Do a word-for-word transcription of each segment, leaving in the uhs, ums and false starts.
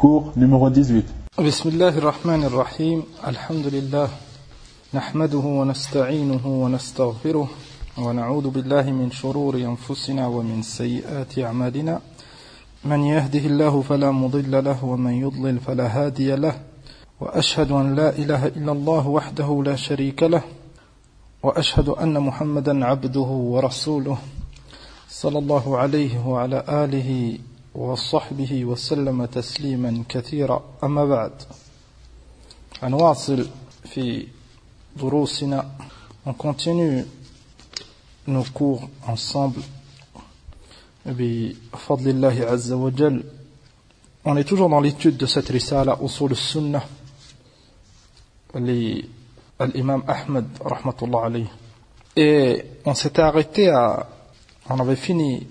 cours numéro dix-huit. بسم الله الرحمن الرحيم الحمد لله نحمده ونستعينه ونستغفره ونعوذ بالله من شرور أنفسنا ومن سيئات أعمالنا من يهده الله فلا مضل له ومن يضلل فلا هادي له وأشهد أن لا إله إلا الله وحده لا شريك له وأشهد أن محمدا عبده ورسوله صلى الله عليه وعلى آله وصحبه وسلم تسليما كثيرا أما بعد نواصل في دروسنا. On continue nos cours ensemble بفضل الله عز وجل. On est toujours dans l'étude de cette risala Usul al-Sunnah l'imam Ahmed rahmatullah alayhi. Et on s'était arrêté à on avait fini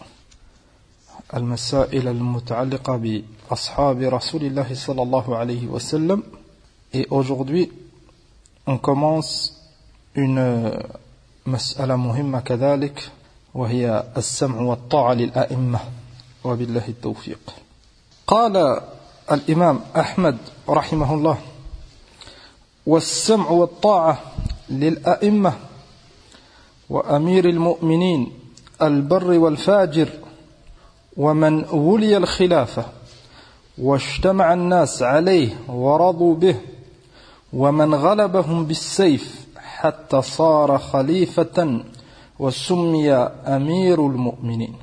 المسائل المتعلقة بأصحاب رسول الله صلى الله عليه وسلم. Et aujourd'hui on commence une مسألة مهمة كذلك وهي السمع والطاعة للأئمة وبالله التوفيق. قال الإمام أحمد رحمه الله: والسمع والطاعة للأئمة وأمير المؤمنين البر والفاجر ومن ولي الخلافة واجتمع الناس عليه ورضوا به ومن غلبهم بالسيف حتى صار خليفة وسمي أمير المؤمنين.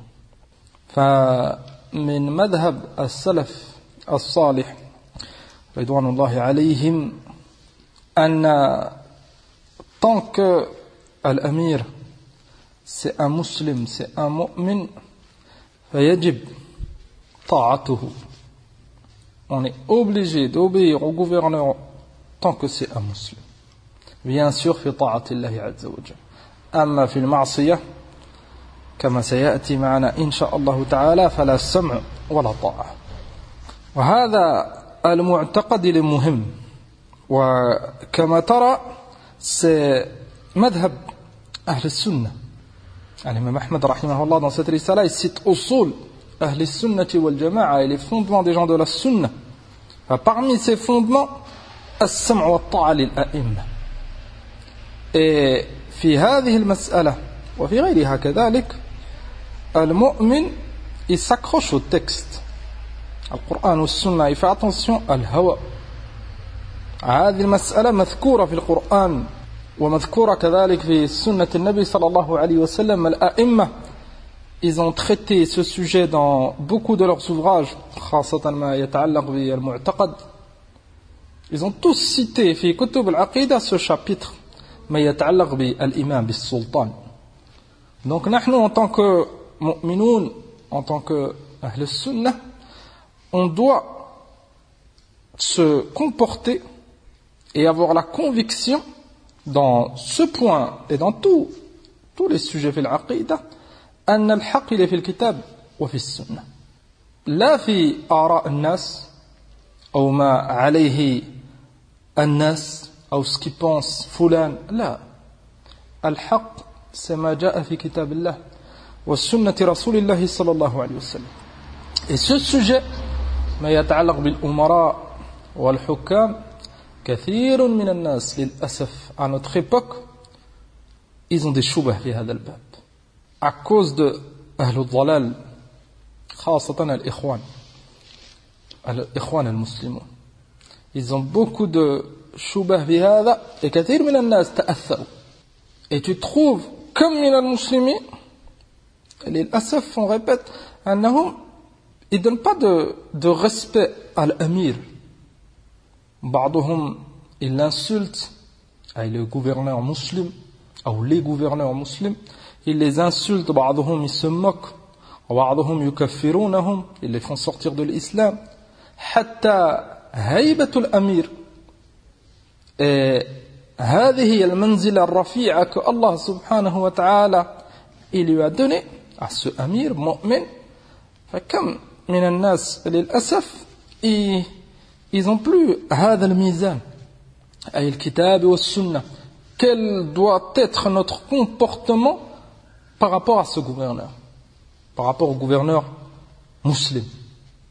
فمن مذهب السلف الصالح رضوان الله عليهم أن tant que l'amir c'est un musulman, c'est un mu'min, فيجب طاعته. On est obligé d'obéir au gouverneur tant que c'est un musulman. Bien sûr في طاعة الله عز وجل. أما في المعصية كما سيأتي معنا إن شاء الله تعالى فلا سمع ولا طاعة. وهذا المعتقد المهم. وكما ترى c'est مذهب أهل السنة. L'imam Ahmed rahimahullah dans cette risala il cite usul ahli sunnati wal jama'a et les fondements des gens de la sunna. Parmi ces fondements as-sam' wa at-ta'a lil a'imma. Et في هذه المسألة وفي غيرها كذلك المؤمن il s'accroche au texte القرآن والسنة. il fait attention الهوى. هذه المسألة مذكورة في القرآن ومذكورة كذلك في سنة النبي صلى الله عليه وسلم. الأئمة ils ont traité ce sujet dans beaucoup de leurs ouvrages خاصة ما يتعلق بالمعتقد. ils ont tous cité في كتب العقيدة ce chapitre ما يتعلق بالإمام بالسلطان. donc نحن en tant que مؤمنون en tant que أهل السنة on doit se comporter et avoir la conviction dans ce point et dans tous tous les sujets في العقيدة أن الحق في الكتاب وفي السنة لا في آراء الناس أو ما عليه الناس أو ce qui pense فلان. لا الحق c'est ما جاء في كتاب الله والسنة رسول الله صلى الله عليه وسلم. et ce sujet ما يتعلق بالأمراء والحكام كثير من الناس للأسف à notre époque ils ont des shubah في هذا الباب à cause de أهل الضلال خاصة الإخوان الإخوان المسلمون. ils ont beaucoup de shubah في هذا et كثير من الناس تأثروا. et tu trouves comme من المسلمين للأسف on répète أنهم ils donnent pas de, de respect à l'amir. بعضهم ils l'insultent avec le gouverneur musulman ou les gouverneurs musulmans. ils les insultent. بعضهم ils se moquent وبعضهم يكفرونهم ils les font sortir de l'islam. حتى هيبة الأمير هذه هي المنزلة الرفيعة que Allah subhanahu wa ta'ala il lui a donné à ce amir mu'min. فكم من الناس للأسف ils ils n'ont plus هذا الميزان أي الكتاب والسنة. quel doit être notre comportement par rapport à ce gouverneur, par rapport au gouverneur musulman.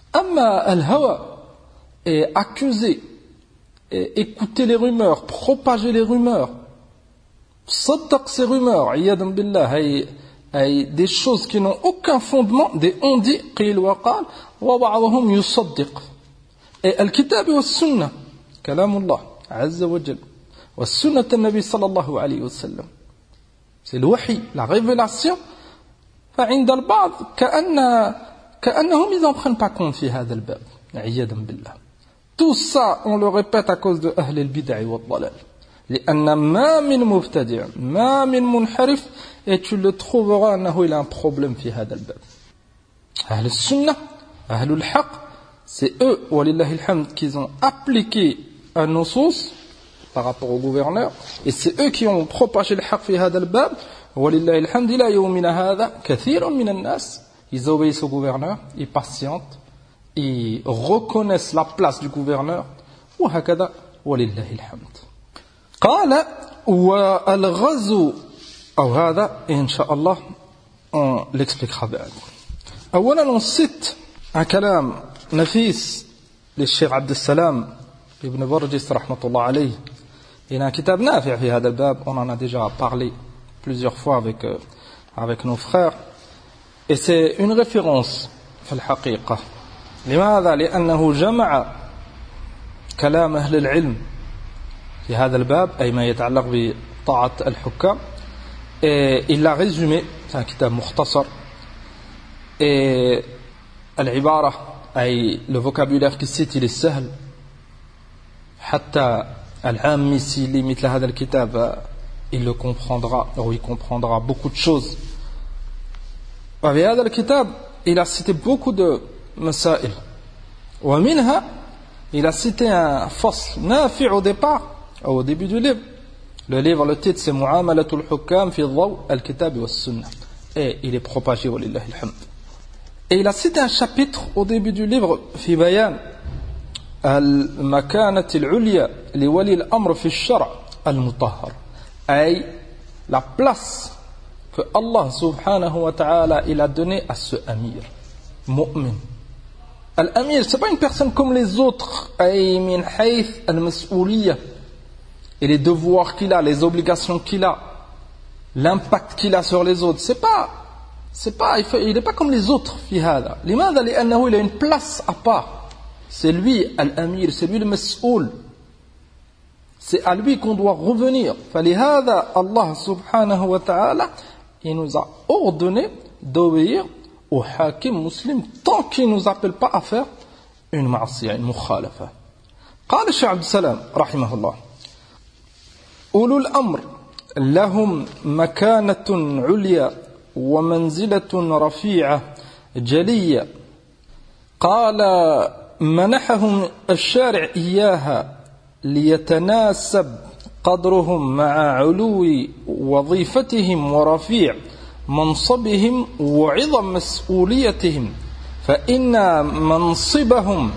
Amma al-hawa est accusé, et écouter les rumeurs, propager les rumeurs, saddaq ces rumeurs, iyadan billah, et des choses qui n'ont aucun fondement, des on-dit, qil wa qal, wa ba'dhum yusaddiq. Et al-kitab wa sunnah, kalamullah, azza wa jal, wa sunnat al-nabi sallallahu alayhi wa sallam. C'est le wahi, la révélation. فعند البعض كأن كأنهم ils n'en prennent pas compte في هذا الباب عياذا بالله. Tout ça on le répète à cause de أهل البدع والضلال. لأن ما من مبتدع ما من منحرف et tu le trouveras أنه il a un problème في هذا الباب. أهل السنة أهل الحق c'est eux ولله الحمد qui ont appliqué un nusus par rapport au gouverneur et c'est eux qui ont propagé le haq في هذا الباب. ولله الحمد لا يومنا هذا كثير من الناس ils obéissent au gouverneur, ils patientent, ils reconnaissent la place du gouverneur وهكذا ولله الحمد. قال والغزو أو هذا إن شاء الله on l'expliquera بعد. أولا on cite un كلام نفيس للشيخ عبد السلام ابن برجس رحمة الله عليه. Il a un kitab نافع في هذا الباب, on en a déjà parlé plusieurs fois avec, euh, avec nos frères et c'est une référence في الحقيقة. لماذا؟ لأنه جمع كلام أهل العلم في هذا الباب أي ما يتعلق بطاعة الحكام et il l'a résumé, c'est un kitab مختصر et العبارة أي le vocabulaire qu'il cite il est سهل حتى العامي s'il مثل هذا الكتاب il le comprendra, ou il comprendra beaucoup de choses. Avec هذا الكتاب, il a cité beaucoup de مسائل. ومنها, il a cité un fasl نافع au départ, au début du livre. Le livre, le titre, c'est معاملة الحكام في ضوء الكتاب والسنة. Et il est propagé, ولله الحمد. Et il a cité un chapitre au début du livre, في بيان المكانة العليا لولي الأمر في الشرع المطهر. Aïe, la place que Allah subhanahu wa ta'ala il a donnée à ce amir, mu'min. Al-amir, c'est pas une personne comme les autres, aïe, min hayth al-mas'ouliyya, et les devoirs qu'il a, les obligations qu'il a, l'impact qu'il a sur les autres. C'est pas, c'est pas, il n'est pas comme les autres, fi hada. Limadha li'annahu il a une place à part. C'est lui, al-amir, c'est lui le mas'oul. C'est à lui qu'on doit revenir. فلهذا Allah subhanahu wa ta'ala il nous a ordonné d'obéir au hakim muslim tant qu'il ne nous appelle pas à faire une ma'asiyah, une mukhalafa. قال الشيخ عبد السلام رحمه الله أولو الأمر لهم مكانة عليا ومنزلة رفيعة جلية قال منحهم الشارع إياها ليتناسب قدرهم مع علو وظيفتهم ورفيع منصبهم وعظم مسؤوليتهم فإن منصبهم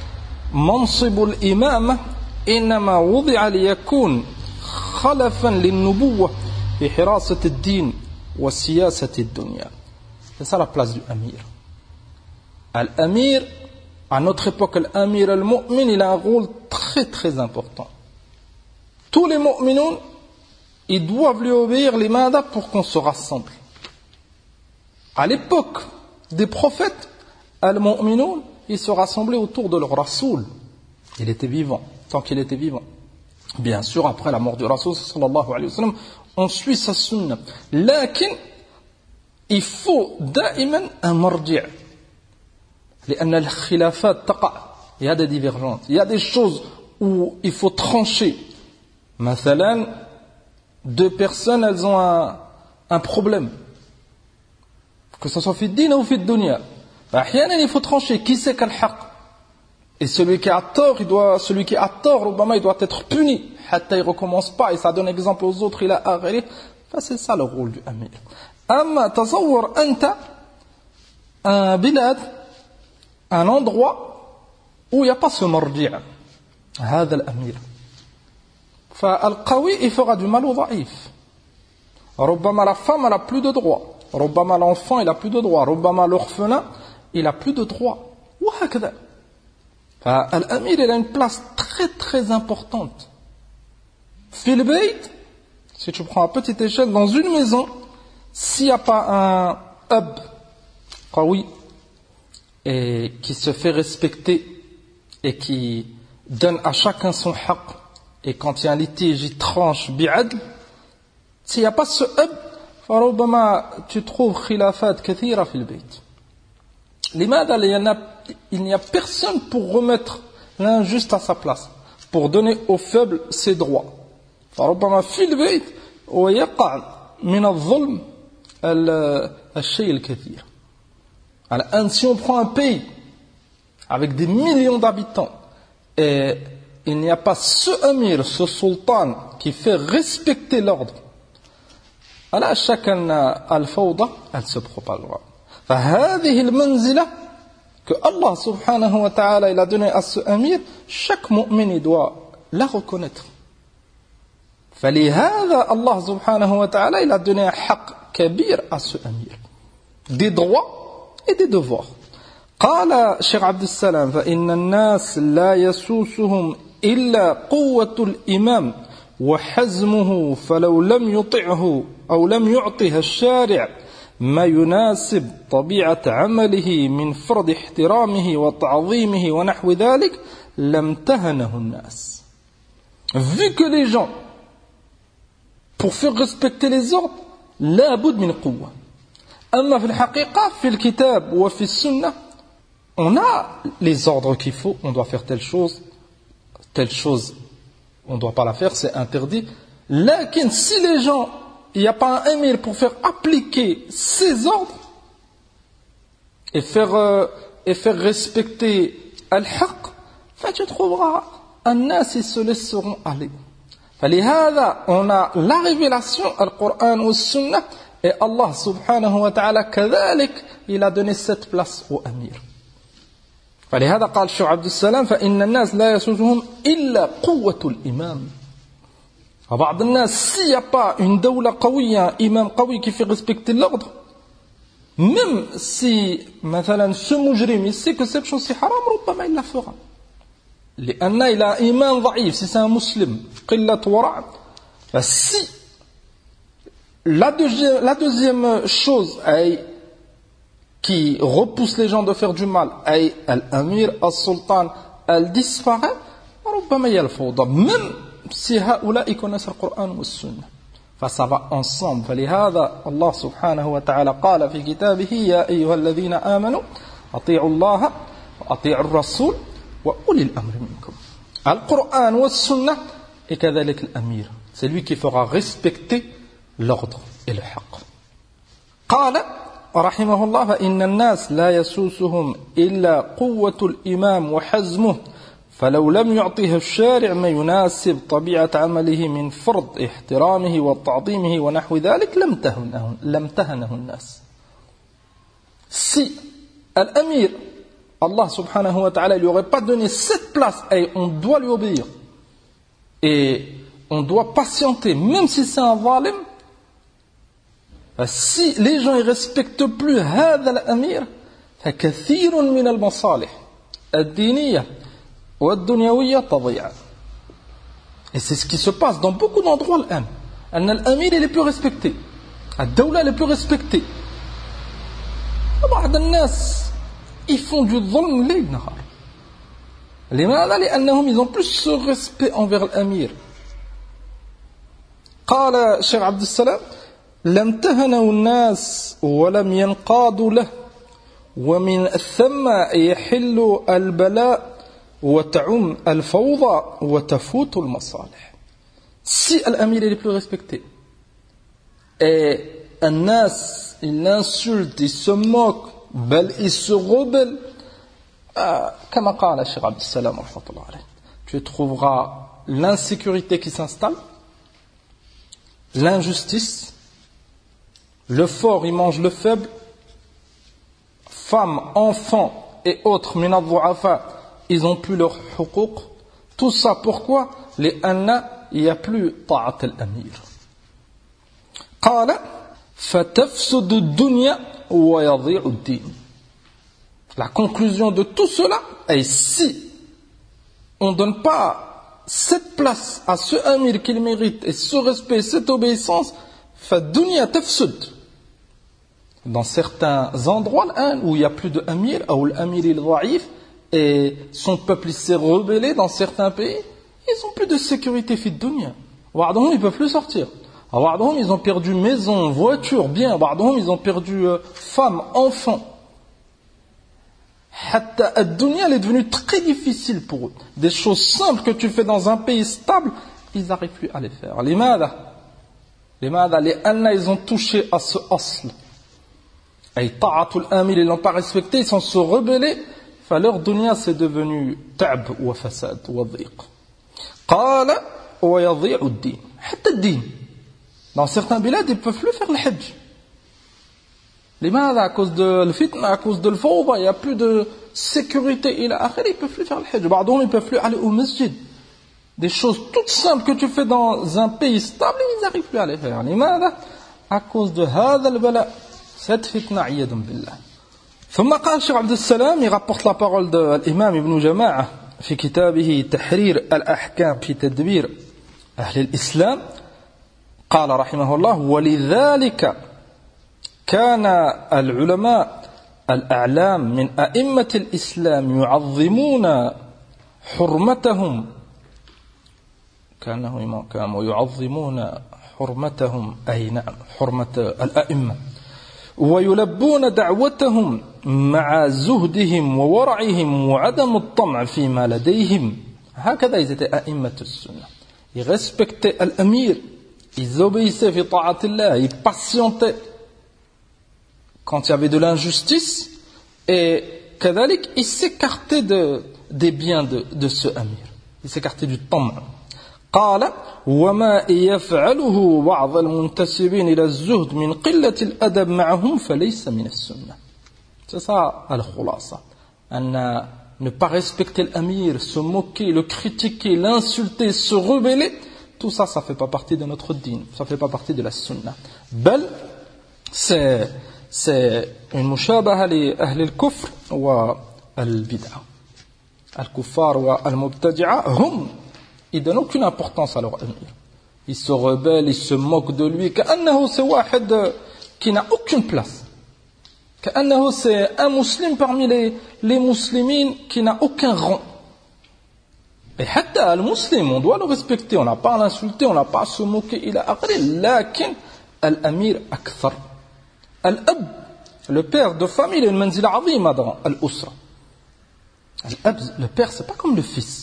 منصب الإمامة إنما وضع ليكون خلفا للنبوة بحراسة الدين وسياسة الدنيا. C'est ça la place du Amir. Al-Amir, à notre époque, l'Amir al-Mu'min, il a un rôle très très important. Tous les mu'minoun, ils doivent lui obéir les mandas pour qu'on se rassemble. À l'époque des prophètes, al-Mu'minoun, ils se rassemblaient autour de leur Rasoul. Il était vivant, tant qu'il était vivant. Bien sûr, après la mort du Rasoul, sallallahu alayhi wa sallam, on suit sa sunna. Lakin, il faut da'iman un marji'. لأن الخلافات تقع. Il y a des divergences. Il y a des choses où il faut trancher. مثلا, deux personnes, elles ont un, un problème. Que ce soit في الدين ou في الدنيا. أحيانا, il faut trancher. Qui c'est quel haq? Et celui qui a tort, il doit, celui qui a tort, Obama, il doit être puni. حتى il recommence pas. Et ça donne exemple aux autres. Il a arrêté. Enfin, c'est ça le rôle du amir. أما تصور أنت un بلاد, un endroit où il n'y a pas ce marji', هذا الأمير. فالقوي il fera du mal au ضعيف. ربما la femme elle a plus de droits. ربما l'enfant il a plus de droits. ربما l'orphelin il a plus de droits. وهكذا. فالأمير il a une place très très importante. في البيت, si tu prends à petite échelle, dans une maison, s'il n'y a pas un hub qawi et qui se fait respecter et qui donne à chacun son haq, et quand il y a un litige, il tranche bi'adl, s'il n'y a pas ce hub, فربما tu trouves khilafat كثيرة في البيت. لماذا il n'y a personne pour remettre l'injuste à sa place, pour donner aux faibles ses droits. فربما في البيت ويقع من الظلم الشيء الكثير. Alors, si on prend un pays avec des millions d'habitants et il n'y a pas ce amir, ce sultan qui fait respecter l'ordre, alors chacun al-fawda, elle se propagera. فهذه المنزلة que Allah subhanahu wa ta'ala il a donné à ce amir, chaque mu'min doit la reconnaître. فلهذا Allah subhanahu wa ta'ala il a donné un haq kabir à ce amir, des droits et des devoirs. قال شيخ عبد السلام فإن الناس لا يسوسهم إلا قوة الإمام وحزمه فلو لم يطعه أو لم يعطه الشارع ما يناسب طبيعة عمله من فرض احترامه وتعظيمه ونحو ذلك لم تهنه الناس. Vu que les gens, pour faire respecter les ordres, لا بد من قوة. أما في الحقيقة في الكتاب وفي السنة on a les ordres qu'il faut, on doit faire telle chose, telle chose, on ne doit pas la faire, c'est interdit. Lakin, si les gens, il n'y a pas un émir pour faire appliquer ces ordres et faire, euh, et faire respecter al-haq, tu trouveras un nas, ils se laisseront aller. فلهذا, on a la révélation, al-Qur'an ou al-Sunnah, et Allah subhanahu wa ta'ala, كذلك, il a donné cette place au amir. فلهذا قال الشيخ عبد السلام فإن الناس لا يسوسهم إلا قوة الإمام. فبعض الناس s'il n'y a pas une دولة قوية, un imam قوي qui fait respecter l'ordre, même si مثلا ce mujrim il sait que cette chose c'est haram, ربما il la fera. لأن il a un imam ضعيف, si c'est un musulman, قلة ورع. Si la deuxième, la deuxième chose est qui repousse les gens de faire du mal, ay al-amir, al-sultan, elle disparaît, même si haoula ils connaissent le Coran ou le Sunna. Ça va ensemble. فلهذا الله سبحانه وتعالى قال في كتابه يا أيها الذين آمنوا أطيعوا الله وأطيعوا الرسول وأولي الأمر منكم. القرآن والسنة et كذلك الأمير. C'est lui qui fera respecter l'ordre et le haq. قال رحمه الله فإن الناس لا يسوسهم إلا قوة الإمام وحزمه فلو لم يعطيه الشارع ما يناسب طبيعة عمله من فرض احترامه وتعظيمه ونحو ذلك لم تهنه, لم تهنه الناس. Si l'amir, Allah subhanahu wa ta'ala, lui aurait pas donné cette place et on doit lui obéir et on doit patienter même si c'est un zalim, si les gens ne respectent plus هذا الأمير فكثير من المصالح الدينية والدنيوية تضيع. Et c'est ce qui se passe dans beaucoup d'endroits الآن. أن الأمير est le plus respecté, الدولة est le plus respectée. بعض الناس ils font du ظلم ليل نهار. لماذا؟ لأنهم ils ont plus ce respect envers الأمير. قال الشيخ عبد السلام لم تهنوا الناس ولم ينقادوا له ومن ثم يحل البلاء وتعم الفوضى وتفوت المصالح. Si l'amir est le plus respecté et الناس il l'insulte, il se moque, بل il se rebelle, كما قال الشيخ عبد السلام رحمه الله عليه, tu trouveras l'insécurité qui s'installe, l'injustice. Le fort, il mange le faible. Femmes, enfants et autres, min al-du'afa, ils n'ont plus leur huquq. Tout ça, pourquoi? لأن il n'y a plus طاعة الأمير. قال فتفسد الدنيا ويضيع الدين. La conclusion de tout cela est si on ne donne pas cette place à ce amir qu'il mérite et ce respect, cette obéissance, فالدنيا تفسد. Dans certains endroits où il n'y a plus de amir, où l'amir est dhaïf et son peuple s'est rebellé dans certains pays, ils n'ont plus de sécurité fi dunya. Ils ne peuvent plus sortir. Ils ont perdu maison, voiture, bien. Ils ont perdu euh, femmes, enfants. Hatta ad-dunya, elle est devenue très difficile pour eux. Des choses simples que tu fais dans un pays stable, ils n'arrivent plus à les faire. Les mada, les mada, les anna, ils ont touché à ce asl. Et ta'atul amil, ils l'ont pas respecté, ils sont se rebellés. Leur dunya, c'est devenu ta'b wa fasad wa dhiq. Qala wa yadhi'u ad-din. Hatta ad-din. Dans certains bilad, ils ne peuvent plus faire le hajj. Les malades, à cause de le fitna, à cause de le fawda, il n'y a plus de sécurité, ils ne peuvent plus faire le hajj. Ils ne peuvent plus aller au masjid. Des choses toutes simples que tu fais dans un pays stable, ils n'arrivent plus à les faire. Les malades, à cause de hadha al-bala, cette fitna, iyadum billah. ثم قال الشيخ عبد السلام يرapporte la parole de l'imam Ibn Jama'a في كتابه تحرير الأحكام في تدبير أهل الإسلام قال رحمه الله ولذلك كان العلماء الأعلام من أئمة الإسلام يعظمون حرمتهم كانوا كانوا يعظمون حرمتهم أي نعم حرمة الأئمة ويلبون دعوتهم مع زهدهم وورعهم وعدم الطمع فيما لديهم هكذا ils étaient أئمة السنة. Ils respectaient l'amir, ils obéissaient fi ta'atillah, ils patientaient quand il y avait de l'injustice et kadhalik, ils s'écartaient de, des biens de, de ce amir. Ils s'écartaient du tam'. قال وما يفعله بعض المنتسبين إلى الزهد من قلة الأدب معهم فليس من السنة. C'est ça al-khulasa. Ne pas respecter l'amir, se moquer, le critiquer, l'insulter, se rebeller, tout ça, ça ne fait pas partie de notre din, ça ne fait pas partie de la sunna. Bel, c'est, c'est une mushabaha li ahli al-kufr wa al-bid'a. Al-kuffar wa al-mubtadi'a, hum, ils donnent aucune importance à leur amir. Ils se rebellent, ils se moquent de lui, كأنه c'est wahid qui n'a aucune place. كأنه c'est un musulman parmi les, les muslimines qui n'a aucun rang. Et hatta al-muslim, on doit le respecter, on n'a pas à l'insulter, on n'a pas à se moquer, il a aqli, lakin al-amir akthar. Al-ab, le père de famille, il a une manzila azima dans al-usra. Al-ab, le père, c'est pas comme le fils.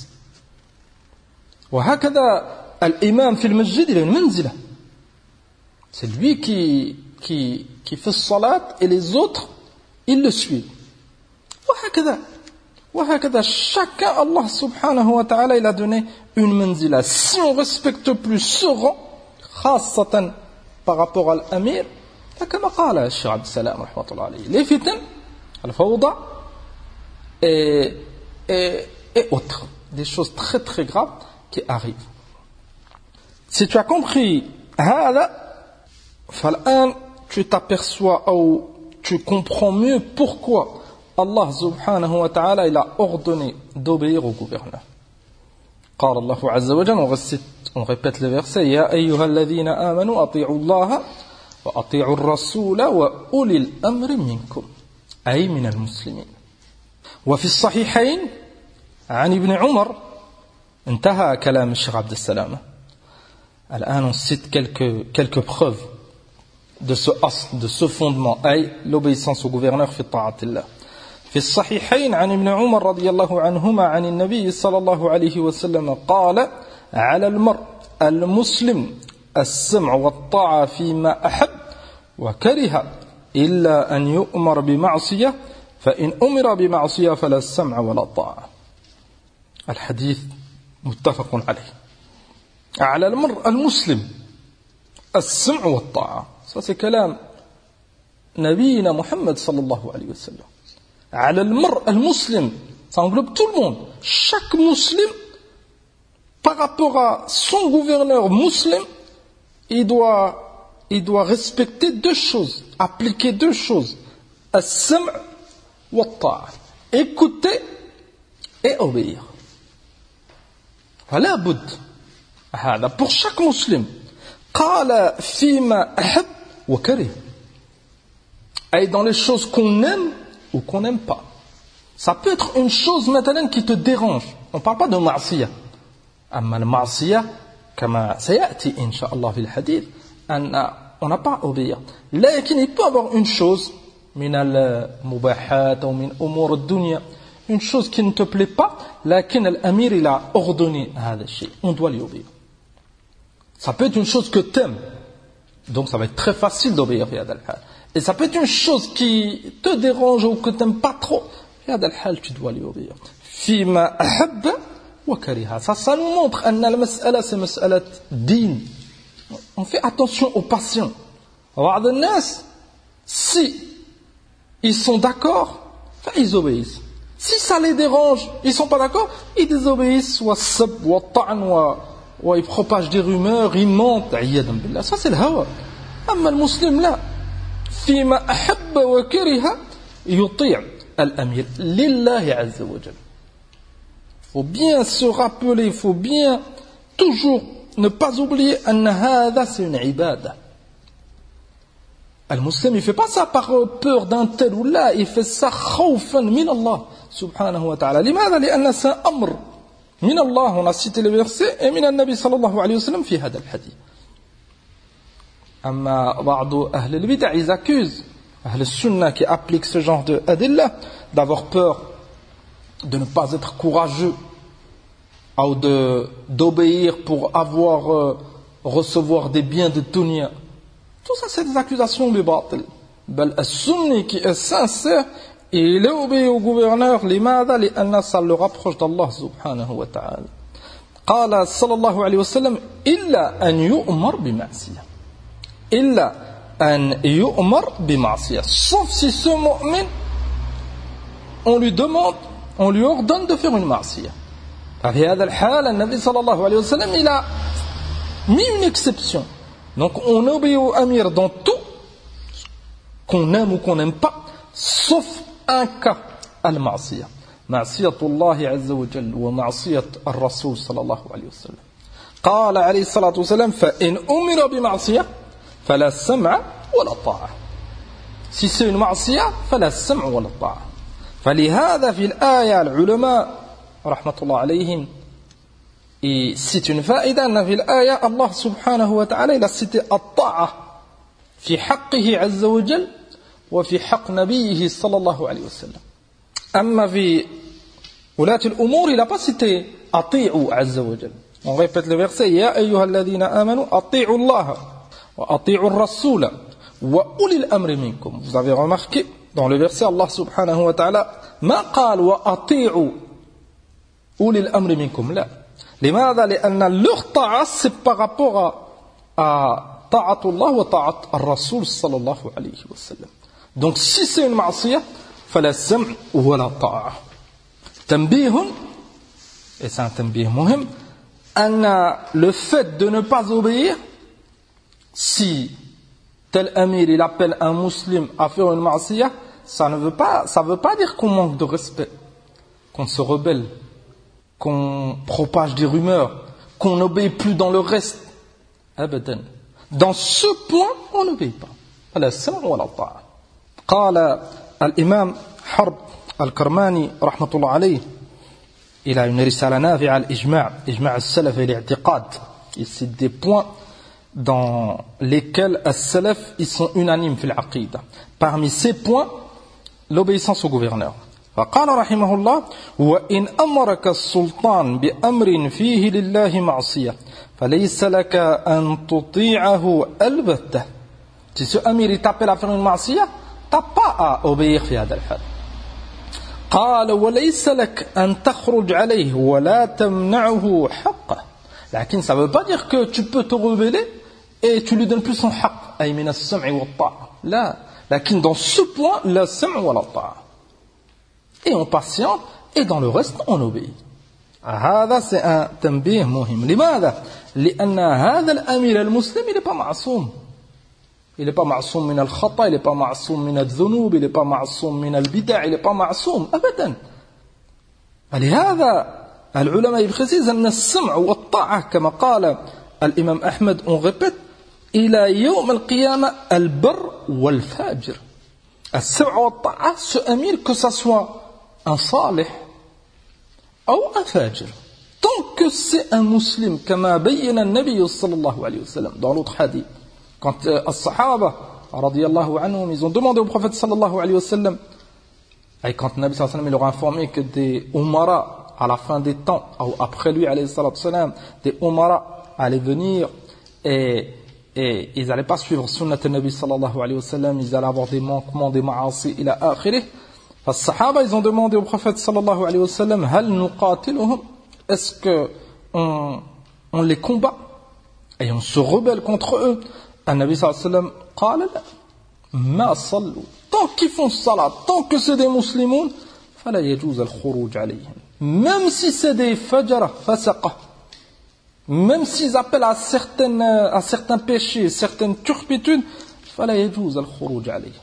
وهكذا الإمام في المسجد il a une manzila. C'est lui qui, qui, qui fait salat et les autres, ils le suivent. وهكذا وهكذا chacun, Allah subhanahu wa ta'ala, il a donné une manzila. Si on respecte plus ce rang, خاصة par rapport à l'amir, كما قال الشيخ عبد السلام رحمة الله عليه, les fitan, الفوضى et, et, et autres, des choses très très graves qui arrivent. Si tu as compris هذا, فالآن tu t'aperçois ou tu comprends mieux pourquoi Allah subhanahu wa ta'ala il a ordonné d'obéir au gouverneur. قال الله عز وجل, on, récite, on répète le verset, يا أيها الذين آمنوا أطيعوا الله وأطيعوا الرسول وأولي الأمر منكم أي من المسلمين. وفي الصحيحين عن ابن عمر, انتهى كلام الشيخ عبد السلام. الآن on cite quelques, quelques preuves de ce asl, de ce fondement, أي l'obéissance au gouverneur في طاعة الله. في الصحيحين عن ابن عمر رضي الله عنهما عن النبي صلى الله عليه وسلم قال على المرء المسلم السمع والطاعة فيما أحب وكره إلا أن يؤمر بمعصية فإن أمر بمعصية فلا السمع ولا الطاعة. الحديث متفق عليه. على المرء المسلم السمع والطاعة. Ça c'est كلام نبينا محمد صلى الله عليه وسلم. على المرء المسلم, ça englobe tout le monde. Chaque musulman, par rapport à son gouverneur musulman, il doit, il doit respecter deux choses, appliquer deux choses. As-sam' wa at-ta'a. écouter et obéir. فلا بد هذا pour chaque musulman. قال فيما أحب وكره. Et dans les choses qu'on aime ou qu'on n'aime pas. Ça peut être une chose maintenant qui te dérange. On ne parle pas de ma'siyah. أما المعصية كما سيأتي إن شاء الله في الحديث أن on n'a pas à obéir. لكن il peut y avoir une chose من المباحات أو من أمور الدنيا, une chose qui ne te plaît pas, لكن الأمير il a ordonné هذا الشيء. On doit lui obéir. Ça peut être une chose que tu aimes. Donc ça va être très facile d'obéir في هذا الحال. Et ça peut être une chose qui te dérange ou que tu n'aimes pas trop. في هذا الحال tu dois lui obéir. فيما أحب وكره. Ça, ça nous montre أن المسألة c'est مسألة دين. On fait attention aux patients. بعض الناس si ils sont d'accord, ils obéissent. Si ça les dérange, ils ne sont pas d'accord, ils désobéissent, soit sab, soit ta'an, ou ils propagent des rumeurs, ils mentent. Ça c'est le hawa. أما المسلم لا. فيما أحب وكره يطيع الأمير لله عز وجل. Il faut bien se rappeler, il faut bien toujours ne pas oublier أن هذا c'est une ibada. Le musulman, il ne fait pas ça par peur d'un tel ou là, il fait ça خوفا من الله سبحانه وتعالى. لماذا؟ لأن c'est un أمر من الله. On a cité le verset et من النبي صلى الله عليه وسلم في هذا الحديث. أما بعض أهل البدع ils accusent أهل السنة qui appliquent ce genre de adillah d'avoir peur de ne pas être courageux ou de, d'obéir pour avoir, euh, recevoir des biens de dunya. Tout ça, c'est des accusations de batil. Bel as-sunni qui est sincère, et il est obéi au gouverneur, لماذا؟ لأن ça le rapproche d'Allah subhanahu wa ta'ala. قال صلى الله عليه وسلم إلا أن يؤمر بمعصية. إلا أن يؤمر بمعصية. Sauf si ce mu'min, on lui demande, on lui ordonne de faire une معصية. في هذا الحال النبي صلى الله عليه وسلم il a mis une exception. Donc on obéit au amir dans tout, qu'on aime ou qu'on n'aime pas, sauf un cas, al-ma'siyah. Ma'siyatullah azza wa jalla wa ma'siyat ar-rasul sallallahu alayhi wa sallam. قال عليه الصلاة والسلام فإن أمر بمعصية فلا سمع ولا طاعة. Si c'est une معصية فلا سمع ولا طاعة. فلهذا في الآية العلماء رحمة الله عليهم et c'est une faïda أن في الآية الله سبحانه وتعالى il a cité الطاعة في حقه عز وجل وفي حق نبيه صلى الله عليه وسلم. أما في ولاة الأمور il n'a pas cité أطيعوا عز وجل. On répète le verset يا أيها الذين آمنوا أطيعوا الله وأطيعوا الرسول وأولي الأمر منكم. Vous avez remarqué dans le verset Allah سبحانه وتعالى ما قال وأطيعوا أولي الأمر منكم لا. لماذا؟ لأن leur طاعة c'est par rapport à طاعة الله وطاعة الرسول صلى الله عليه وسلم. Donc si c'est une معصية فلا سمع ولا طاعة. تنبيه, et c'est un تنبيه مهم, أن le fait de ne pas obéir, si tel amir il appelle un musulman à faire une معصية, ça ne veut pas, ça veut pas dire qu'on manque de respect, qu'on se rebelle, qu'on propage des rumeurs, qu'on n'obéit plus dans le reste. Abadan. Dans ce point, on n'obéit pas. La sam' wa la ta'a. قال الإمام حرب الكرماني رحمة الله عليه il a une risala nafi'a al-ijma' ijma' al-salaf et l'i'tiqad. Il cite des points dans lesquels as-salaf ils sont unanimes في العقيدة. Parmi ces points, l'obéissance au gouverneur. فقال رحمه الله وإن أمرك السلطان بأمر فيه لله معصية فليس لك أن تطيعه البتة. Si ce amir t'appelle à faire une معصية, t'as pas à obéir في هذا الحال. قال وليس لك أن تخرج عليه ولا تمنعه حقه. لكن ça veut pas dire que tu peux te rebeller et tu lui donnes plus son حق أي من السمع والطاعة. لا. لكن dans ce point la سمع ولا طاعة. Et on patiente, et dans le reste, on obéit. هذا c'est un تنبيه مهم. لماذا؟ لأن هذا الأمير المسلم il n'est pas معصوم. Il n'est pas ma'soum min al-khata, il n'est pas ma'soum min al-dhunub, il n'est pas ma'soum min al-bida', il n'est pas ma'soum, abadan. لهذا العلماء précisent أن السمع والطاعة كما قال الإمام أحمد on répète إلى يوم القيامة البر والفاجر. السمع والطاعة ce amir que ça soit un salih ou un fajir. Tant que c'est un musulman كما بين النبي صلى الله عليه وسلم dans l'autre hadith. Quand euh, as-sahaba radiyallahu anhum ils ont demandé au prophète sallallahu alayhi wa sallam, et quand le Nabi sallallahu alayhi wa sallam il leur a informé que des umara à la fin des temps, ou après lui alayhi sallam, des umara allaient venir et, et ils n'allaient pas suivre sunnat al-Nabi sallallahu alayhi wa sallam, ils allaient avoir des manquements, des ma'asi ila akhirih. Les sahaba ils ont demandé au prophète sallallahu alayhi wa sallam, hal nuqatiluhum, est-ce que on, on les combat et on se rebelle contre eux? النبي صلى الله عليه وسلم قال لا ما صلوا tant qu'ils font salat, tant que c'est des musulmans فلا يجوز الخروج عليهم, même si c'est des fajara, fasaqa, même s'ils appellent à certaines à certains péchés, certaines turpitudes, فلا يجوز الخروج عليهم.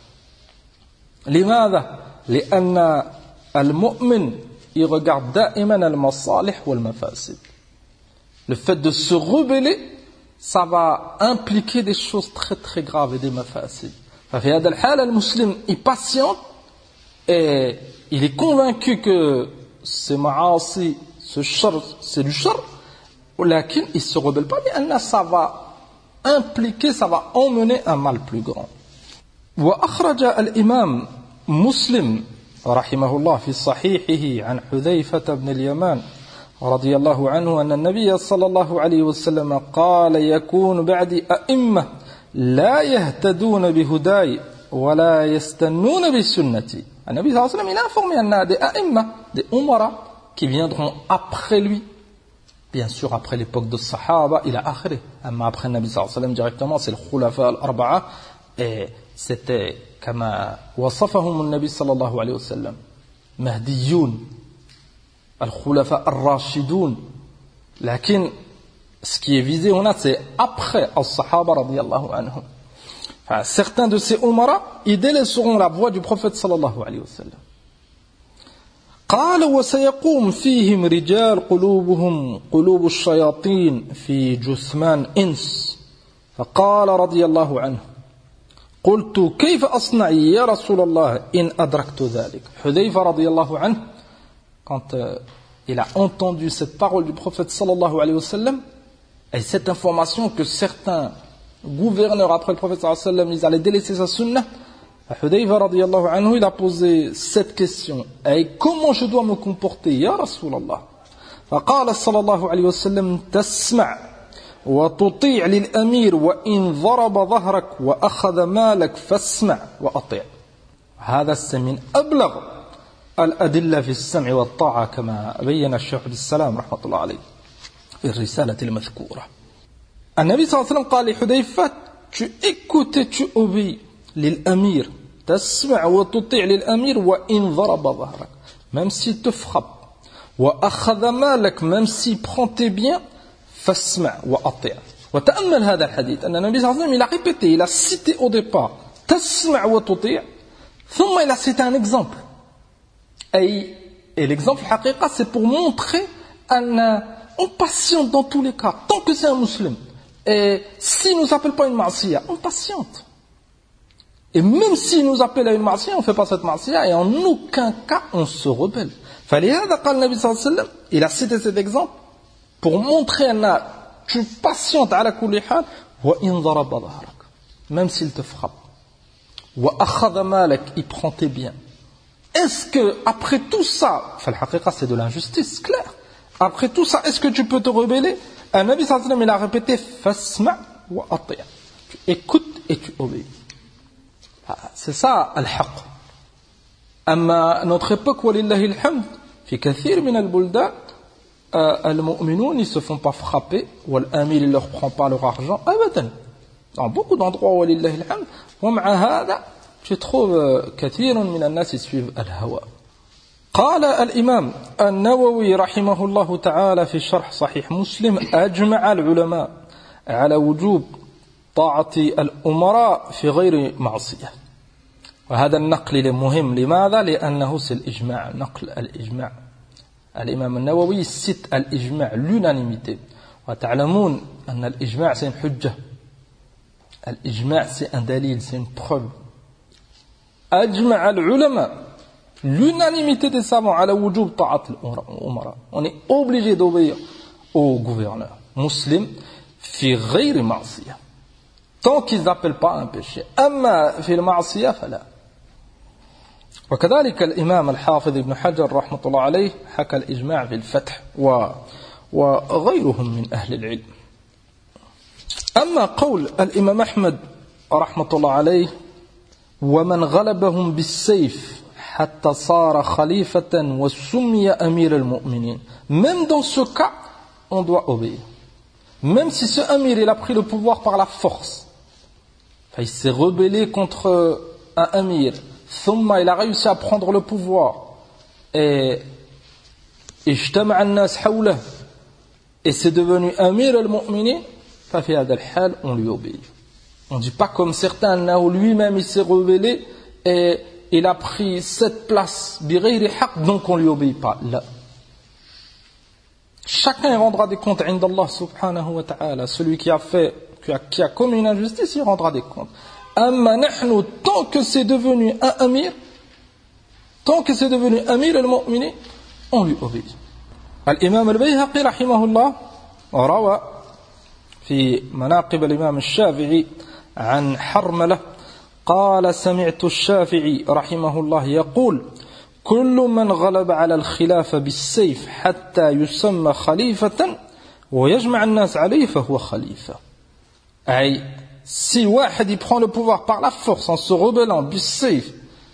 لماذا؟ لأن المؤمن il regarde دائما المصالح والمفاسد. Le fait de se rebeller, ça va impliquer des choses très très graves et des mafasid. ففي هذا الحال المسلم est patient et il est convaincu que ces maasi, ce shar, c'est du shar, ولكن il se rebelle pas, لأن ça va impliquer, ça va emmener un mal plus grand. وأخرج الإمام مسلم رحمه الله في صحيحه عن حذيفة بن اليمان رضي الله عنه أن النبي صلى الله عليه وسلم قال يكون بعدي أئمة لا يهتدون بهداي ولا يستنون بسنتي. النبي صلى الله عليه وسلم il a informé أن des أئمة, des umara qui viendront après lui, bien sûr après l'époque de Sahaba il a akhiré, mais après le Nabi صلى الله عليه وسلم directement c'est le khulafa al-arba'a, et c'était كما وصفهم النبي صلى الله عليه وسلم مهديون الخلفاء الراشدون. لكن ce qui est visé on a c'est après as-sahaba radiyallahu anhum. Enfin, certains de ces umara ils délaisseront la voie du prophète sallallahu alayhi wa sallam. قال وسيقوم فيهم رجال قلوبهم قلوب الشياطين في جثمان إنس. فقال رضي الله عنه قلت كيف أصنع يا رسول الله إن أدركت ذلك. حذيفة رضي الله عنه quand euh, il a entendu cette parole du prophète sallallahu alayhi wa sallam et cette information que certains gouverneurs après le prophète sallallahu alayhi wa sallam ils allaient délaisser sa sunnah, Hudayfa radiyallahu anhu il a posé cette question, et comment je dois me comporter ya Rasulallah? فقال صلى الله عليه وسلم تسمع وتطيع للأمير وإن ضرب ظهرك وأخذ مالك فاسمع وأطيع. هذا من أبلغ الأدلة في السمع والطاعة كما بين الشيخ عبد السلام رحمة الله عليه في الرسالة المذكورة. النبي صلى الله عليه وسلم قال لحذيفة tu écoutes et tu obéis للأمير تسمع وتطيع للأمير وإن ضرب ظهرك, même s'il te frappe, وأخذ مالك, même s'il prend tes biens, فاسمع وأطيع. وتأمل هذا الحديث أن النبي صلى الله عليه وسلم il a répété, il a cité au départ تسمع وتطيع, ثم il a cité un exemple. Et, et l'exemple haqiqa, c'est pour montrer un, on patiente dans tous les cas, tant que c'est un musulman. Et s'il ne nous appelle pas une ma'siya, on patiente. Et même s'il nous appelle à une ma'siya, on ne fait pas cette ma'siya, et en aucun cas on se rebelle. فلهذا قال النبي صلى الله عليه وسلم, il a cité cet exemple pour montrer un, tu patientes à la kulli hal, وإن ضرب ظهرك, même s'il te frappe, وأخذ مالك, il prend tes biens. Est-ce que, après tout ça, c'est de l'injustice, clair. Après tout ça, est-ce que tu peux te rebeller? Un Nabi sallallahu alayhi wa sallam, il a répété, fasma' wa ati'. Tu écoutes et tu obéis. C'est ça, al-haq. Amma, notre époque, walillahi al-hamd, fi kathir min al-buldan, al-mu'minoun, ils se font pas frapper, ou l'amir, il leur prend pas leur argent, abadan. Dans beaucoup d'endroits, walillahi al-hamd, wa ma'a hada, je trouve كثير من الناس يسويف الهوى. قال الإمام النووي رحمه الله تعالى في شرح صحيح مسلم أجمع العلماء على وجوب طاعة الأمراء في غير معصية. وهذا النقل مهم. لماذا؟ لأنه c'est الإجماع. نقل الإجماع. الإمام النووي cite الإجماع, l'unanimité. وتعلمون أن الإجماع c'est une حجة. الإجماع c'est un دليل, c'est une preuve. أجمع العلماء, l'unanimité des savants على وجوب طاعة الأمراء. On est obligé d'obéir au gouverneur musulman في غير معصية. Tant qu'ils n'appellent pas un péché. أما في المعصية فلا. وكذلك الإمام الحافظ ابن حجر رحمة الله عليه حكى الإجماع في الفتح و وغيرهم من أهل العلم. أما قول الإمام أحمد رحمة الله عليه ومن غلبهم بالسيف حتى صار خليفة وسمي أمير المؤمنين, même dans ce cas on doit obéir, même si ce amir il a pris le pouvoir par la force, il s'est rebellé contre un amir, ثم il a réussi à prendre le pouvoir et اجتمع الناس حوله et c'est devenu amir al-mu'minin, ففي هذا الحال on lui obéit. On ne dit pas comme certains, là où lui-même il s'est rebellé et il a pris cette place, بغير حق, donc on ne lui obéit pas. Là. Chacun rendra des comptes عند الله سبحانه وتعالى. Celui qui a fait, qui a, qui a commis une injustice, il rendra des comptes. Amma nahnu, tant que c'est devenu un amir, tant que c'est devenu amir al-mu'minin, on lui obéit. Al-imam al-Bayhaqi rahimahullah روى في مناقب الإمام الشافعي عن حرملة قال سمعت الشافعي رحمه الله يقول كل من غلب على الخلافة بالسيف حتى يسمى خليفة ويجمع الناس عليه فهو خليفة. أي si واحد il prend le pouvoir par la force en se rebellant بالسيف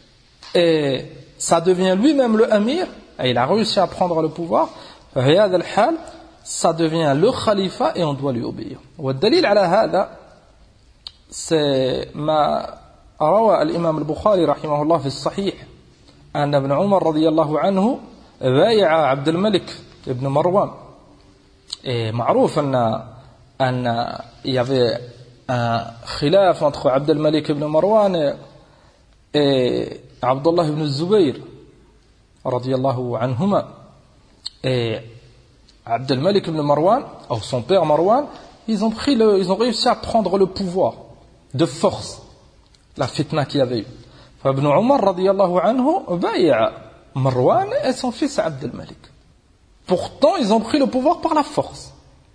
et ça devient lui-même le amir et il a réussi à prendre le pouvoir, في هذا الحال ça devient le khalifa et on doit lui obéir. والدليل على هذا c'est ما روى الإمام البخاري رحمه الله في الصحيح أن ابن عمر رضي الله عنه بايع عبد الملك ابن مروان. Et معروف أن أن il y avait un khilaf entre عبد الملك ابن مروان et Abdullah ibn Zubayr رضي الله عنهما. Et Abd al-Malik ibn Marwan, ou son père Marwan, ils ont, pris le, ils ont réussi à prendre le pouvoir de force, la fitna qu'il y avait eu. Ibn Umar radiyallahu anhu baïa Marwan et son fils Abd al-Malik. Pourtant, ils ont pris le pouvoir par la force.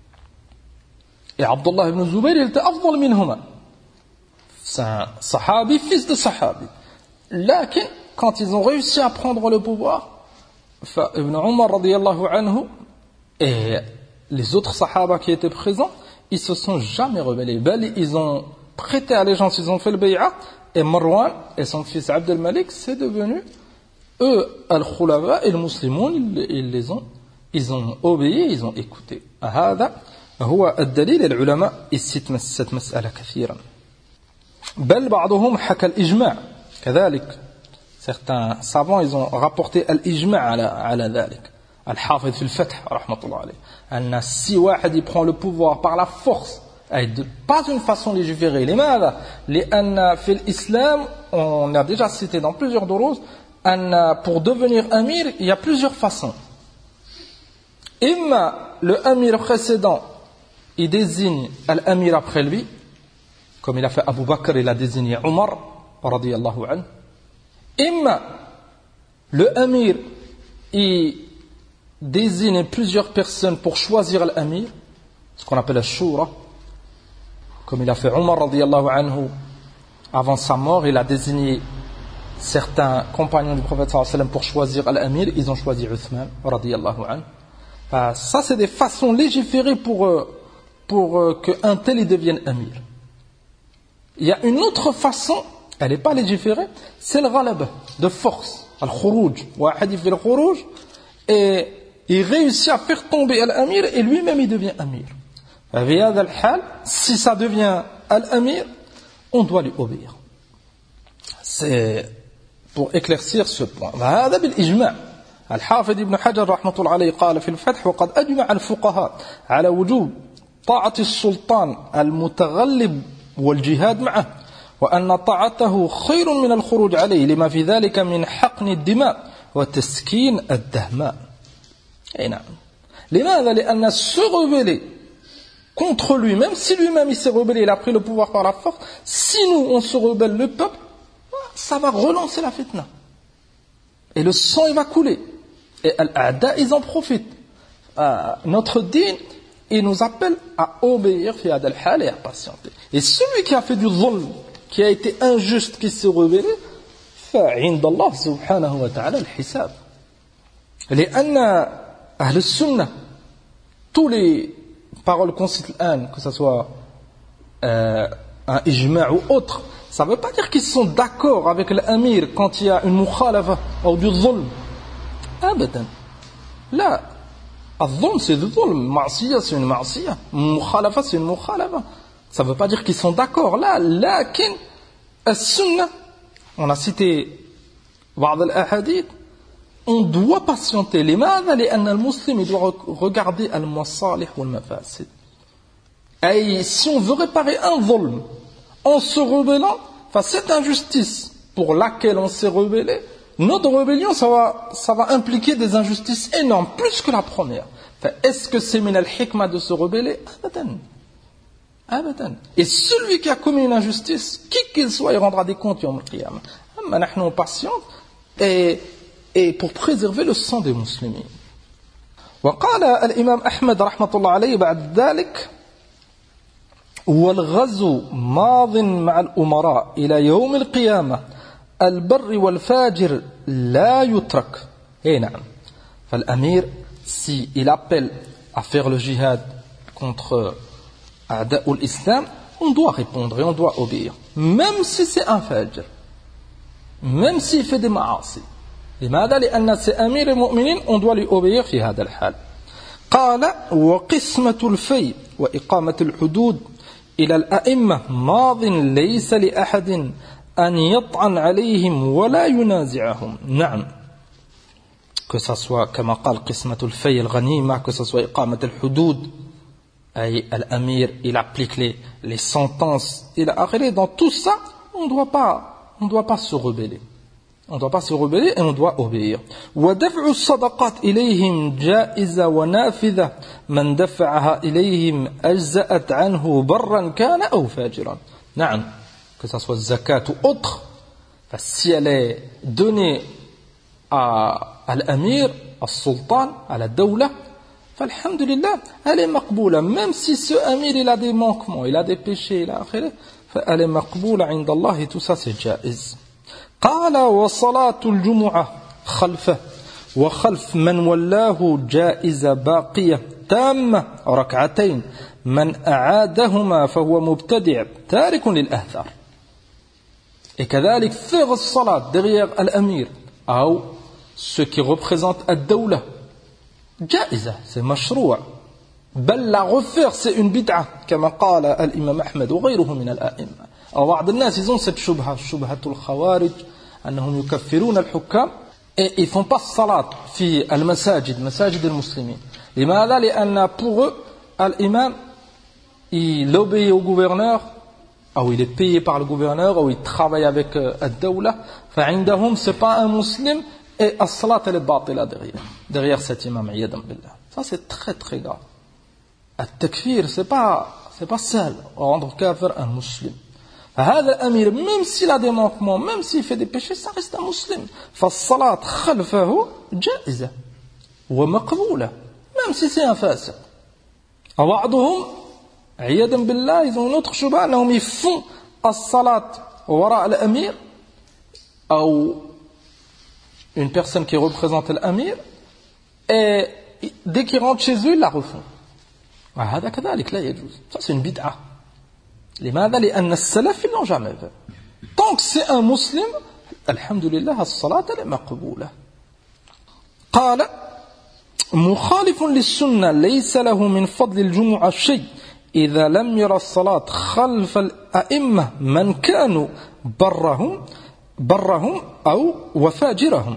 Et Abdullah ibn Zubayr, il était afdal minhuma. C'est un sahabi, fils de sahabi. Lakin, quand ils ont réussi à prendre le pouvoir, Ibn Umar radiyallahu anhu et les autres sahaba qui étaient présents, ils se sont jamais rebellés. Ils ont prêté allégeance, ils ont fait le bay'a, et Marwan et son fils Abd al-Malik, c'est devenu eux al-khulafa et le musulman, ils les ont, ils ont obéi, ils ont écouté. هذا هو الدليل. العلماء يسيت cette مسألة كثيرا. بل بعضهم حكى الإجماع كذلك. Certains savants, ils ont rapporté al-ijma' على على ذلك. Al-Hafid fi al-Fath rahmatullah alayh. أن si واحد il prend le pouvoir par la force, et de pas une façon légiférée. لماذا؟ لأن في الإسلام, on a déjà cité dans plusieurs duruus, أن pour devenir amir, il y a plusieurs façons. Imma le amir précédent, il désigne l'amir après lui, comme il a fait Abu Bakr, il a désigné Omar radiyallahu anhu. Imma le amir, il désigne plusieurs personnes pour choisir l'amir, ce qu'on appelle le shura, comme il a fait Omar radiyallahu anhu. Avant sa mort, il a désigné certains compagnons du prophète sallallahu alayhi wa sallam pour choisir l'amir. Ils ont choisi Uthman radiyallahu anhu. Enfin, ça, c'est des façons légiférées pour, pour qu'un tel y devienne amir. Il y a une autre façon, elle n'est pas légiférée, c'est le ghalaba, de force, al-khurouj. Wahad il fait le khurouj et il réussit à faire tomber l'amir et lui-même il devient amir. Si ça devient l'amir, on doit lui obéir. C'est pour éclaircir ce point. هذا بالإجماع. الحافظ ابن حجر رحمة الله عليه قال في الفتح وقد أجمع الفقهاء على وجوب طاعة السلطان المتغلب والجهاد معه وأن طاعته خير من الخروج عليه لما في ذلك من حقن الدماء وتسكين الدهماء. أي نعم. لماذا؟ لأن se rebeller contre lui, même si lui-même il s'est rebellé, il a pris le pouvoir par la force, si nous on se rebelle, le peuple, ça va relancer la fitna. Et le sang il va couler. Et al-a'da ils en profitent. Euh, notre dîn, il nous appelle à obéir fi hadal hal et à patienter. Et celui qui a fait du dhulm, qui a été injuste, qui s'est rebellé, فعند الله سبحانه وتعالى الحساب. لأن أهل السنة, tous les paroles qu'on cite l'an, que ce soit euh, un ijma' ou autre, ça ne veut pas dire qu'ils sont d'accord avec l'amir quand il y a une mukhalafa ou du dhulm. Abadan. Là, الظلم c'est du dhulm, ma'siyah c'est une ma'siyah, mukhalafa c'est une mukhalafa. Ça ne veut pas dire qu'ils sont d'accord. Là, lakin as-sunnah, on a cité بعض الأحاديث, on doit patienter. لماذا؟ لأن المسلم il doit regarder المصالح والمفاسد. Et si on veut réparer un dhulm en se rebellant, enfin cette injustice pour laquelle on s'est rebellé, notre rébellion ça va, ça va impliquer des injustices énormes, plus que la première. Enfin, est-ce que c'est min al-hikmah de se rebeller? Abadan. Abadan. Et celui qui a commis une injustice, qui qu'il soit, il rendra des comptes yawm al-qiyamah. Amma nahnu patiente et et pour préserver le sang des musulmans. وقال الإمام أحمد رحمة الله عليه بعد ذلك: والغزو ماض مع الأمراء إلى يوم القيامة البر والفاجر لا يترك. Et نعم. فالأمير, si il appelle à faire le jihad contre أعداء الإسلام, on doit répondre et on doit obéir, même si c'est un fajr, même s'il fait des ma'asi. لماذا؟ لأن c'est أمير المؤمنين, on doit lui obéir في هذا الحال. قال: وقسمة الفي وإقامة الحدود إلى الأئمة ماض ليس لأحد أن يطعن عليهم ولا ينازعهم. نعم. Que ça soit كما قال قسمة الفي الغنيمة, que ça soit إقامة الحدود, أي الأمير il applique les, les sentences إلى آخره. Dans tout ça, on doit pas, on doit pas se rebeller. On ne doit pas se rebeller et on doit obéir. وَدَفْعُ الصَّدَقَاتِ إِلَيْهِمْ جَائِزَةٌ وَنَافِذَةٌ مَنْ دَفَعَهَا إِلَيْهِمْ أَجْزَأَتْ عَنْهُ بَرًّا كَانَ أَوْ فَاجِرًا. نعم. Que ça soit zakat ou autre, si elle est donnée à, à l'amir, à sultan, à la dawla, فالحمدلله, elle est maqboula. Même si ce amir il a des manquements, il a des péchés, il a akhiré, elle est maqboula عند الله, et tout ça c'est jaiz. قال: وصلاة الجمعة خلفه وخلف من ولاه جائزة باقية تامة ركعتين من أعادهما فهو مبتدع تارك للأهثار. Et كذلك faire الصلاة derrière l'amir ou ceux qui représentent الدولة جائزة, c'est مشروع, بل la refaire c'est une bid'ah كما قال الإمام أحمد وغيره من الأئمة. Alors, بعض الناس ils ont cette shubha, shubhatul khawarij, أنهم يكفرون الحكام, et ils font pas salat في المساجد, مساجد المسلمين. لماذا؟ لأن pour eux, l'imam, il obéit au gouverneur, ou il est payé par le gouverneur, ou il travaille avec الدولة, فعندهم c'est pas un musulman, et la salat elle est batila derrière, derrière cet imam, عياذا بالله. Ça c'est très très grave. التكفير c'est pas, c'est pas seul, rendre kafir un musulman. هذا الأمير, même s'il a des manquements, même s'il fait des péchés, ça reste un musulman. فالصلاة خلفه جائزة ومقبولة, même si c'est un fasiq. وبعضهم عياذا بالله, ils ont une autre shubha, أنهم ils font الصلاة وراء الأمير, ou une personne qui représente l'amir, et dès qu'ils rentrent chez eux, ils la refont. وهذا كذلك لا يجوز. Ça c'est une bid'ah. لماذا؟ لأن السلف n'ont jamais fait. Tant que c'est un musulman, alhamdulillah, الصلاة est مقبولة. قال: مخالف للسنة ليس له من فضل الجمعة شيء إذا لم يرى الصلاة خلف الأئمة من كانوا برهم برهم أو وفاجرهم.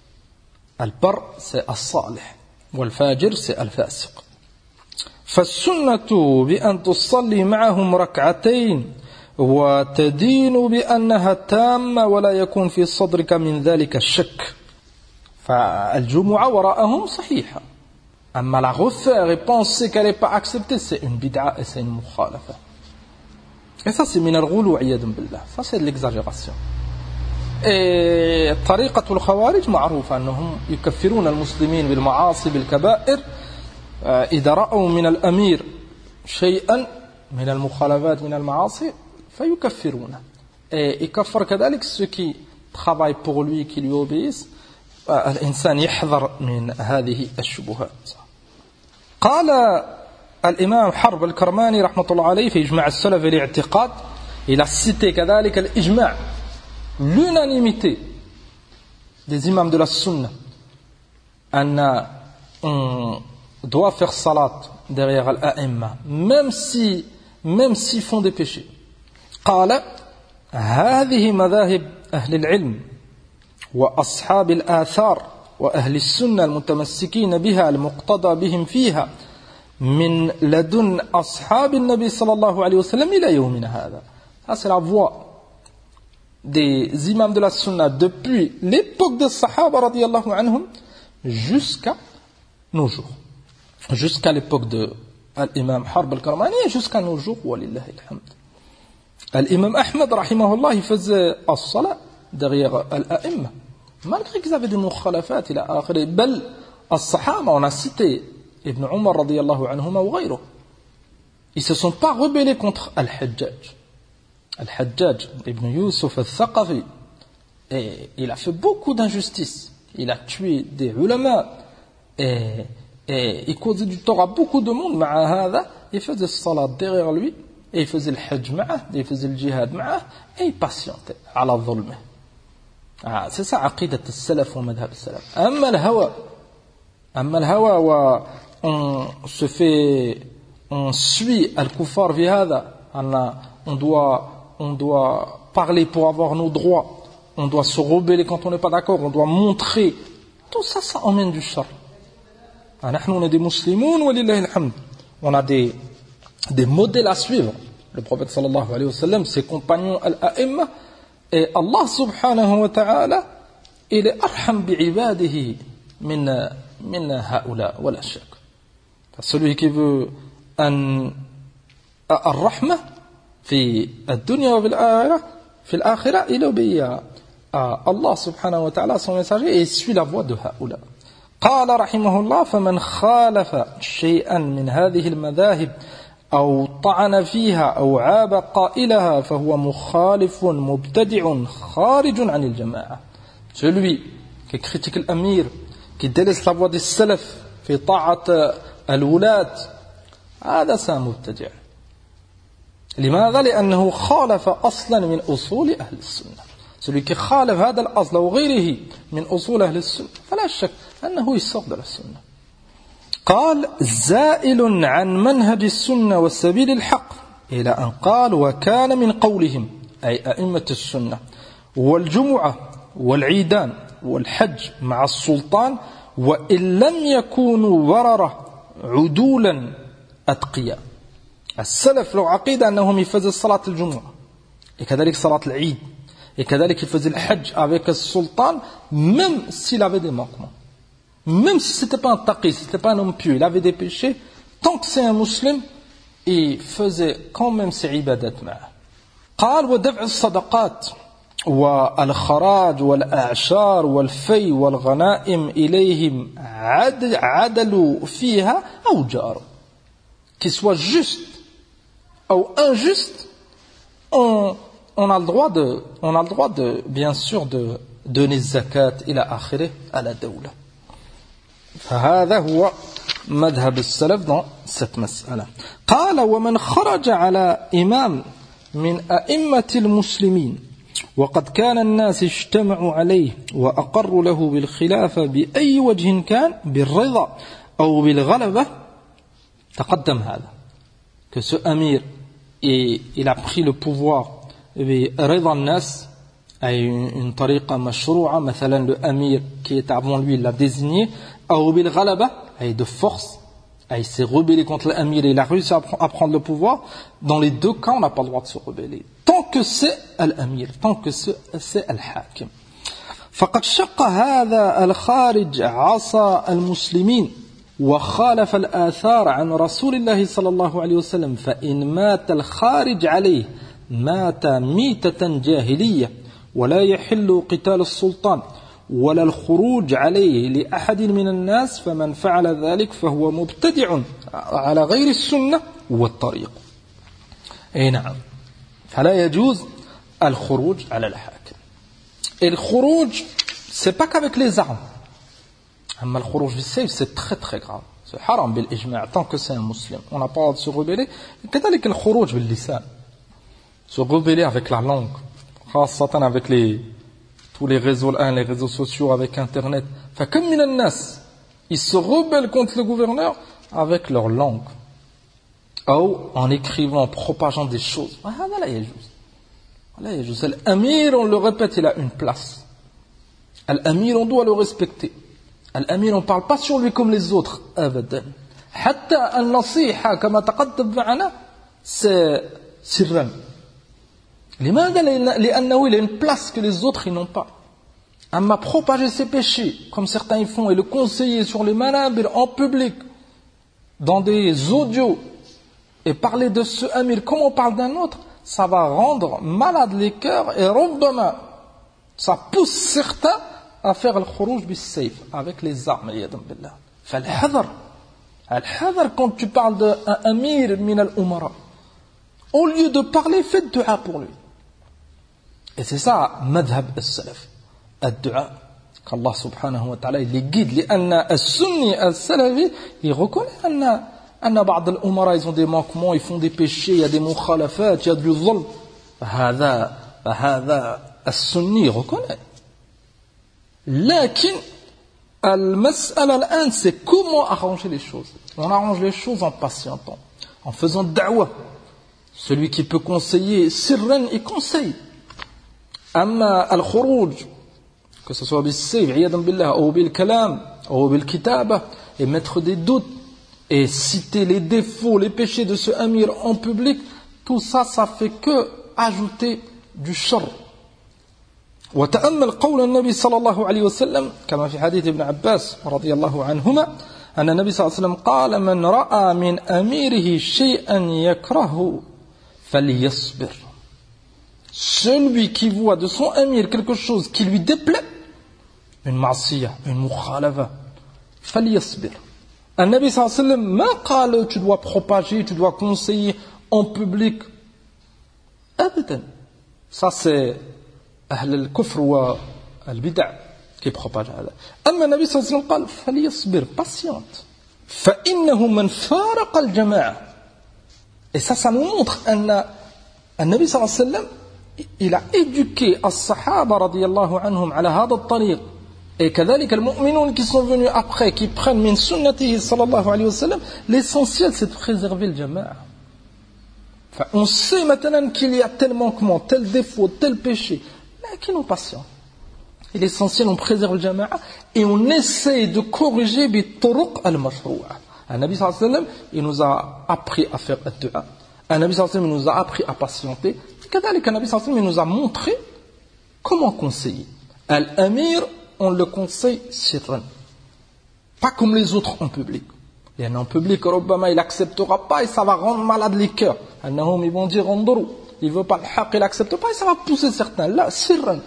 البر c'est الصالح, والفاجر c'est الفاسق. فالسنة بأن تصلي معهم ركعتين وتدين بأنها تامة ولا يكون في صدرك من ذلك الشك. فالجمعة وراءهم صحيحة. أما la refaire et penser qu'elle n'est pas acceptée, c'est une bid'a et c'est une mukhalafa. Et ça c'est من الغلو عياذا بالله. Ça c'est de l'exagération. Et طريقة الخوارج معروفة أنهم يكفرون المسلمين بالمعاصي بالكبائر إذا رأوا من الأمير شيئا من المخالفات من المعاصي فيكفرونه. Et يكفر كذلك ceux qui travaillent pour lui, qui lui obéissent. الإنسان يحذر من هذه الشبهات. قال الإمام حرب الكرماني رحمة الله عليه في إجماع السلف الاعتقاد. Il a cité كذلك الإجماع, l'unanimité des imams de la sunna, on doit faire salat derrière l'a'imma, même si, même s'ils font des péchés. قال هذه مذاهب أهل العلم وأصحاب الآثار وأهل السنة المتمسكين بها المقتضى بهم فيها من لدن أصحاب النبي صلى الله عليه وسلم إلى يومنا هذا. Ça c'est la voix des imams de la sunna depuis l'époque des sahaba radiyallahu anhum jusqu'à nos jours, jusqu'à l'époque de l'imam Harb al-Karmani et jusqu'à nos jours, walillahi alhamd. L'imam Ahmed rahimahullah, il faisait as-salat derrière l'a'imma malgré qu'ils avaient des mukhalafat ila akhiri. Bel as-sahaba, on a cité Ibn Umar radiyallahu anhuma ou ghayruh, ils se sont pas rebellés contre al-Hajjaj. Al-Hajjaj ibn Yusuf al-Thaqafi, et il a fait beaucoup d'injustices. Il a tué des ulama et, et il causait du tort à beaucoup de monde. Il faisait le salat derrière lui et il faisait le hajj ma'ah, il faisait le jihad ma'ah et il patientait à la dhulma. Ah, c'est ça aqidat al-salaf wa madhab al-salaf. Amma al-hawa, amma al-hawa wa on se fait, on suit al-kuffar fi hada, on doit on doit parler pour avoir nos droits, on doit se rebeller quand on n'est pas d'accord, on doit montrer. Tout ça, ça emmène du shar. On est des musulmans, walillahi alhamd. On a des, des modèles à suivre. Le prophète sallallahu alayhi wa sallam, ses compagnons al-a'imma, et Allah subhanahu wa ta'ala, il est arham bi'ibadihi min, min ha'ula, wala shak. Celui qui veut un, un rahma, في الدنيا وفي الآخرة في الآخرة il obéit à Allah subhanahu wa ta'ala, son messager, et il suit la voie de هؤلاء. قال رحمه الله فمن خالف شيئا من هذه المذاهب أو طعن فيها أو عاب قائلها فهو مخالف مبتدع خارج عن الجماعة. Celui qui critique l'amir, qui délaisse la voie des salaf في طاعة الولاة, هذا c'est مبتدع. لماذا؟ لأنه خالف أصلا من أصول أهل السنة. Celui qui خالف هذا الأصل وغيره من أصول أهل السنة فلا شك أنه يسقط السنة. قال زائل عن منهج السنة والسبيل الحق إلى أن قال وكان من قولهم أي أئمة السنة والجمعة والعيدان والحج مع السلطان وإن لم يكونوا بررة عدولا أتقياء. السلف لو عقيدة أنهم يفزوا صلاة الجمعة وكذلك صلاة العيد وكذلك يفزوا الحج avec السلطان même s'il avait des manquements, même si c'était pas un taqi, si c'était pas un homme pieux, il avait des péchés, tant que c'est un musulman, il faisait quand même ses ibadat معه. قال ودفع الصدقات والخراج والأعشار والفي والغنائم إليهم عدلوا فيها أو جاروا. Qu'il soit juste ou injuste, on, on a le droit de, on a le droit de, bien sûr, de donner zakat ila akhirih à la dawla. فهذا هو مذهب السلف dans cette مسألة. قال ومن خرج على إمام من أئمة المسلمين وقد كان الناس اجتمعوا عليه وأقروا له بالخلافة بأي وجه كان بالرضا أو بالغلبة تقدم هذا que ce amir et il a pris le pouvoir برضا الناس أي une طريقة مشروعة. مثلا le amir qui était avant lui l'a désigné أو بالغلبة أي de force Et il s'est rebellé contre l'Amir et il a réussi à prendre le pouvoir. Dans les deux cas, on n'a pas le droit de se rebeller. Tant que c'est l'Amir, tant que c'est Al-Hakim. فقد شق هذا الخارج عصا المسلمين وخالف الآثار عن رسول الله صلى الله عليه وسلم فإن مات الخارج عليه مات ميتة جاهلية ولا يحل قتال السلطان ولا الخروج عليه لأحد من الناس فمن فعل ذلك فهو مبتدع على غير السنة والطريق. أي نعم فلا يجوز الخروج على الحاكم. Et le khurouj, c'est pas qu'avec les armes. Mais le khurouj bis-sayf, c'est très très grave. C'est haram bil-ijma' tant que c'est un musulman. On n'a pas le droit de se rebeller. Et كذلك le khurouj bil-lisan. Se rebeller avec la langue. خاصة avec les, tous les réseaux, les réseaux sociaux, avec Internet. فكم من الناس, ils se rebellent contre le gouverneur avec leur langue. Ou en écrivant, en propageant des choses. هذا لا يجوز. L'Amir, on le répète, il a une place. L'Amir, on doit le respecter. L'Amir, on ne parle pas sur lui comme les autres. أبدا. حتى النصيحة كما تقدم معنا c'est سرا. لماذا؟ لأنه il a une place que les autres ils n'ont pas. أما propager ses péchés comme certains ils font et le conseiller sur les manabir en public dans des audios et parler de ce Amir comme on parle d'un autre, ça va rendre malade les cœurs et ربما ça pousse certains à faire le khurouj bis-sayf avec les armes. فالحذر الحذر quand tu parles d'un amir min al-umara, au lieu de parler, fais le dua pour lui. Et c'est ça madhab al-salaf, al-dua, qu'Allah subhanahu wa ta'ala il les guide. لأن السني السلفي il reconnaît أن أن بعض الأمراء ils ont des manquements, ils font des péchés, il y a des mukhalafat, il y a du ظلم. فهذا فهذا السني reconnaît. لكن المسألة الآن c'est comment arranger les choses. On arrange les choses en patientant, en faisant da'wah. Celui qui peut conseiller sirran il conseille. أما الخروج que ce soit bis-sayf عياذا بالله ou bil-kalam ou bil-kitaba et mettre des doutes et citer les défauts, les péchés de ce amir en public, tout ça, ça fait que ajouter du sharr. وتأمل قول النبي صلى الله عليه وسلم كما في حديث ابن عباس رضي الله عنهما أن النبي صلى الله عليه وسلم قال من رأى من أميره شيئا يكرهه فليصبر. Celui qui voit de son amir quelque chose qui lui déplaît, une ma'siyah, une mukhalafa, فليصبر. Un Nabi sallallahu alayhi wa sallam m'a قال tu dois propager, tu dois conseiller en public. Abadan. Ça c'est أهل الكفر والبدع qui propagent هذا. أما النبي صلى الله عليه وسلم قال فليصبر, patiente. فإنه من فارق الجماعة. Et ça, ça nous montre أن النبي صلى الله عليه وسلم il a éduqué الصحابة رضي الله عنهم على هذا الطريق. Et كذلك المؤمنون qui sont venus après, qui prennent من سنته صلى الله عليه وسلم, l'essentiel c'est de préserver le jama'a. Enfin, on sait maintenant qu'il y a tel manquement, tel défaut, tel péché, mais qui n'ont pas patience. Et l'essentiel, on préserve le jama'a et on essaie de corriger bituruq al-mashrou'a. Un Nabi sallallahu alayhi wa sallam, il nous a appris à faire ad-du'a. Un Nabi sallallahu alayhi wa sallam, il nous a appris à patienter. كذلك un Nabi sallallahu alayhi wa sallam, il nous a montré comment conseiller. Al-amir, on le conseille sirran, pas comme les autres en public. Et en public, Rabbama, il n'acceptera pas et ça va rendre malade les cœurs. Annahum, ils vont dire Andorou, il ne veut pas le haqq, il n'accepte pas et ça va pousser certains. Là, sirran.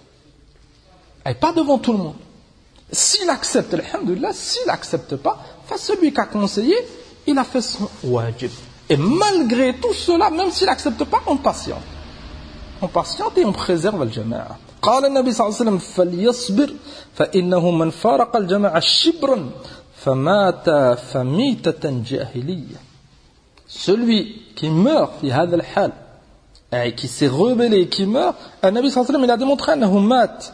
Et pas devant tout le monde. S'il accepte, alhamdulillah, s'il n'accepte pas, enfin, celui qui a conseillé, il a fait son wajib. Et malgré tout cela, même s'il n'accepte pas, on patiente. On patiente et on préserve le jama'a. قال النبي صلى الله عليه وسلم فليصبر فإنه من فارق الجماعة شبرا فمات فميتة جاهلية. Celui qui meurt في هذا الحال et qui s'est rebellé, qui meurt, le Nabi sallallahu alayhi wa sallam il a démontré أنه مات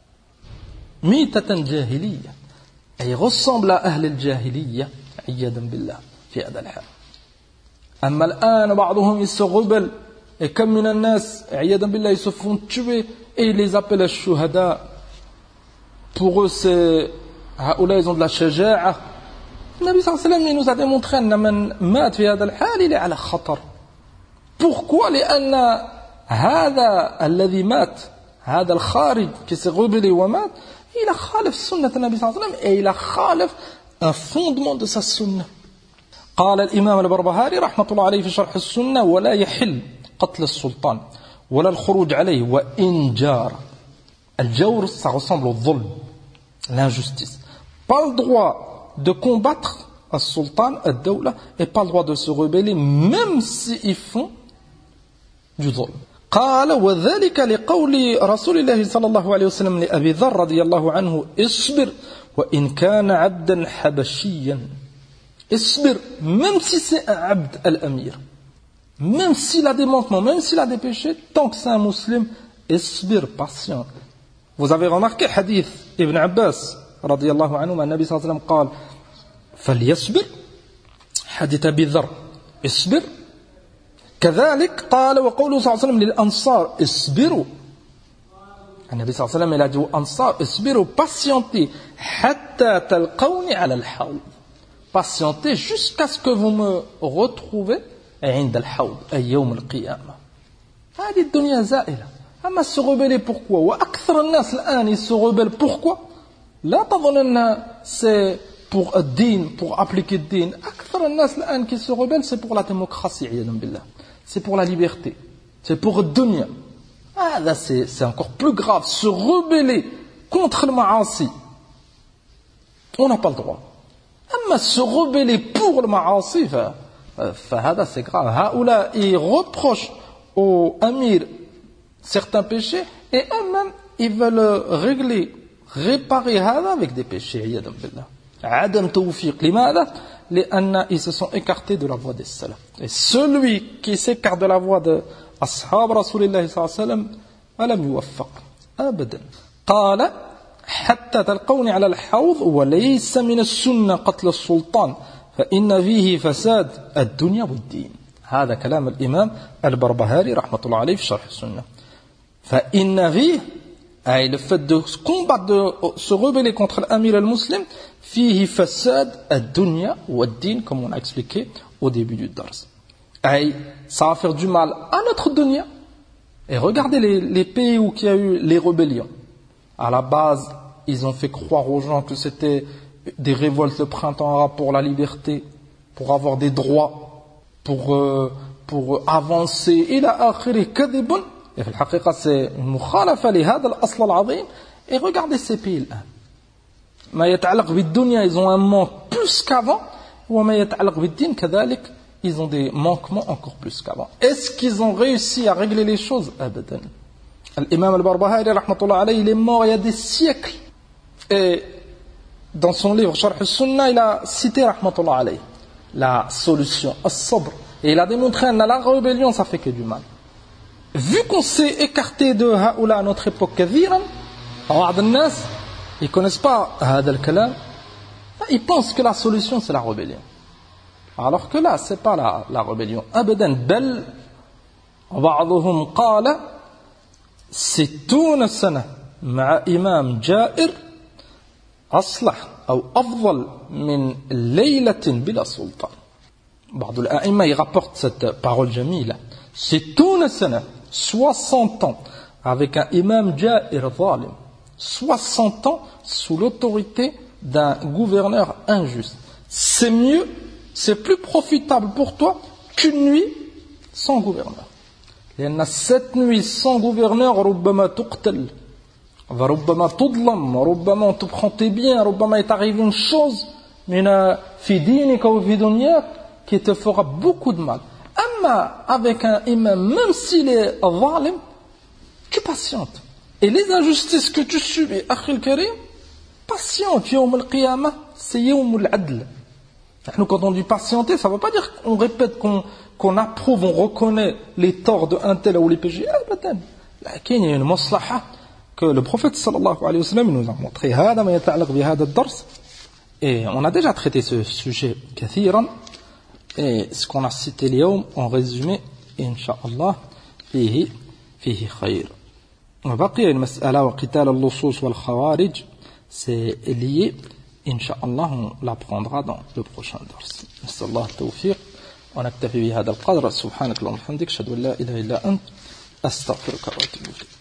ميتة جاهلية. Et il ressemble à أهل الجاهلية عياذا بالله في هذا الحال. أما الآن بعضهم ils se rebellent et comme من الناس عياذا بالله ils se font tuer et ils les appellent al-shuhada. Pour eux c'est هؤلاء ils ont de la shaja'a, النبي صلى الله عليه وسلم il nous a démontré أن من مات في هذا الحال il est على خطر. Pourquoi? لأن هذا الذي مات هذا الخارج qui s'est rebellé ومات il a خالف سنة النبي صلى الله عليه وسلم et il a خالف un fondement de sa sunna. قال الإمام البربهاري رحمة الله عليه في شرح السنة ولا يحل قتل السلطان ولا الخروج عليه وإن جار. الجور ça ressemble au ظلم, l'injustice. Pas le droit de combattre le sultan, le dawla, et pas le droit de se rebeller même s'ils font du ظلم. قال وذلك لقول رسول الله صلى الله عليه وسلم لأبي ذر رضي الله عنه اصبر وإن كان عبدا حبشيا. اصبر même si c'est un abd al-amir, même s'il a des manquements, même s'il a des péchés, tant que c'est un musulman, اصبر, patient. Vous avez remarqué hadith Ibn Abbas رضي الله عنه النبي صلى الله عليه وسلم قال فليصبر. حديث أبي ذر اصبر. كذلك قال وقوله صلى الله عليه وسلم للأنصار اصبروا. النبي صلى الله عليه وسلم il a dit aux Ansar اصبروا, patientez حتى تلقوني على الحوض. Patientez jusqu'à ce que vous me retrouvez عند الحوض أي يوم القيامة. هذه الدنيا زائلة. أما se rebeller pourquoi? وأكثر الناس الآن ils se rebellent pourquoi? لا تظن أن c'est pour الدين, pour appliquer le din. أكثر الناس الآن qui se rebellent c'est pour la démocratie عياذا بالله. C'est pour la liberté, c'est pour le dunya. Ah, là, c'est, c'est encore plus grave. Se rebeller contre le ma'asi, on n'a pas le droit. Mais se rebeller pour le ma'asi, ça, c'est grave. Haoula, ils reprochent aux amirs certains péchés et eux-mêmes, ils veulent régler, réparer hada avec des péchés. Yadam billah. Adam tawfiq. Limada? Ils se sont écartés de la voie des salaf. Et celui qui s'écarte de la voie de ashab Rasulullah sallallahu alayhi wa sallam, alam yuwaffaq. Abadan. قال حتى تلقوني على الحوض وليس من السنة قتل السلطان فإن فيه فساد الدنيا والدين. هذا كلام الإمام البربهاري رحمة الله عليه في شرح السنة. فإن فيه أي le fait de combattre, de se rebeller contre l'amir al-muslim, fihi fasad ad-dunya wa ad-din, comme on a expliqué au début du dars. Aïe, ça va faire du mal à notre dunya. Et regardez les, les pays où il y a eu les rébellions. À la base, ils ont fait croire aux gens que c'était des révoltes le printemps arabe pour la liberté, pour avoir des droits, pour, euh, pour avancer. Il a akhiri kadibun. Et في الحقيقة c'est une مخالفة لهذا الأصل العظيم. Et regardez ces pays الآن. ما يتعلق بالدنيا ils ont un manque plus qu'avant. وما يتعلق بالدين كذلك ils ont des manquements encore plus qu'avant. Est-ce qu'ils ont réussi à régler les choses? أبدا. L'imam al-Barbahari rahmatullah alayhi il est mort il y a des siècles. Et dans son livre Sharh al-Sunnah il a cité rahmatullah alayhi la solution, as-sabr. Et il a démontré que la rébellion ça fait que du mal. Vu qu'on s'est écarté de Haoula à notre époque, كثيرا, بعض الناس ils connaissent pas هذا الكلام, ils pensent que la solution c'est la rébellion. Alors que là c'est pas la, la rébellion. أبدا بل بعضهم قال ستون سنة مع إمام جائر أصلح أو أفضل من ليلة بلا سلطان. بعض الأئمة ils rapportent cette parole جميلة. ستون سنة soixante ans avec un imam ja'ir zalim, soixante ans sous l'autorité d'un gouverneur injuste. C'est mieux, c'est plus profitable pour toi qu'une nuit sans gouverneur. لأن cette nuit sans gouverneur ربما تقتل وربما تظلم وربما on te prend tes biens ربما il t'arrive une chose من في دينك وفي دنياك qui te fera beaucoup de mal. Avec un imam, même s'il est zalim, tu patientes. Et les injustices que tu subis, Akhil Karim, patiente. Yawm al-Qiyamah, c'est Yawm al-Adl. Nous, quand on dit patienter, ça ne veut pas dire qu'on répète, qu'on, qu'on approuve, on reconnaît les torts d'un tel ou les péchés. Là, il y a une maslaha que le prophète sallallahu alayhi wa sallam nous a montré. Et on a déjà traité ce sujet kathiran. Et ce qu'on a cité اليوم en résumé إن شاء الله فيه فيه خير. وبقي المسألة وقتال اللصوص والخوارج c'est lié Inch'Allah, on l'apprendra dans le prochain dars. Nas'Allah tawfiq. ونكتفي بهذا القدر سبحانك اللهم وبحمدك اشهد ان لا اله الا انت استغفرك واتوب اليك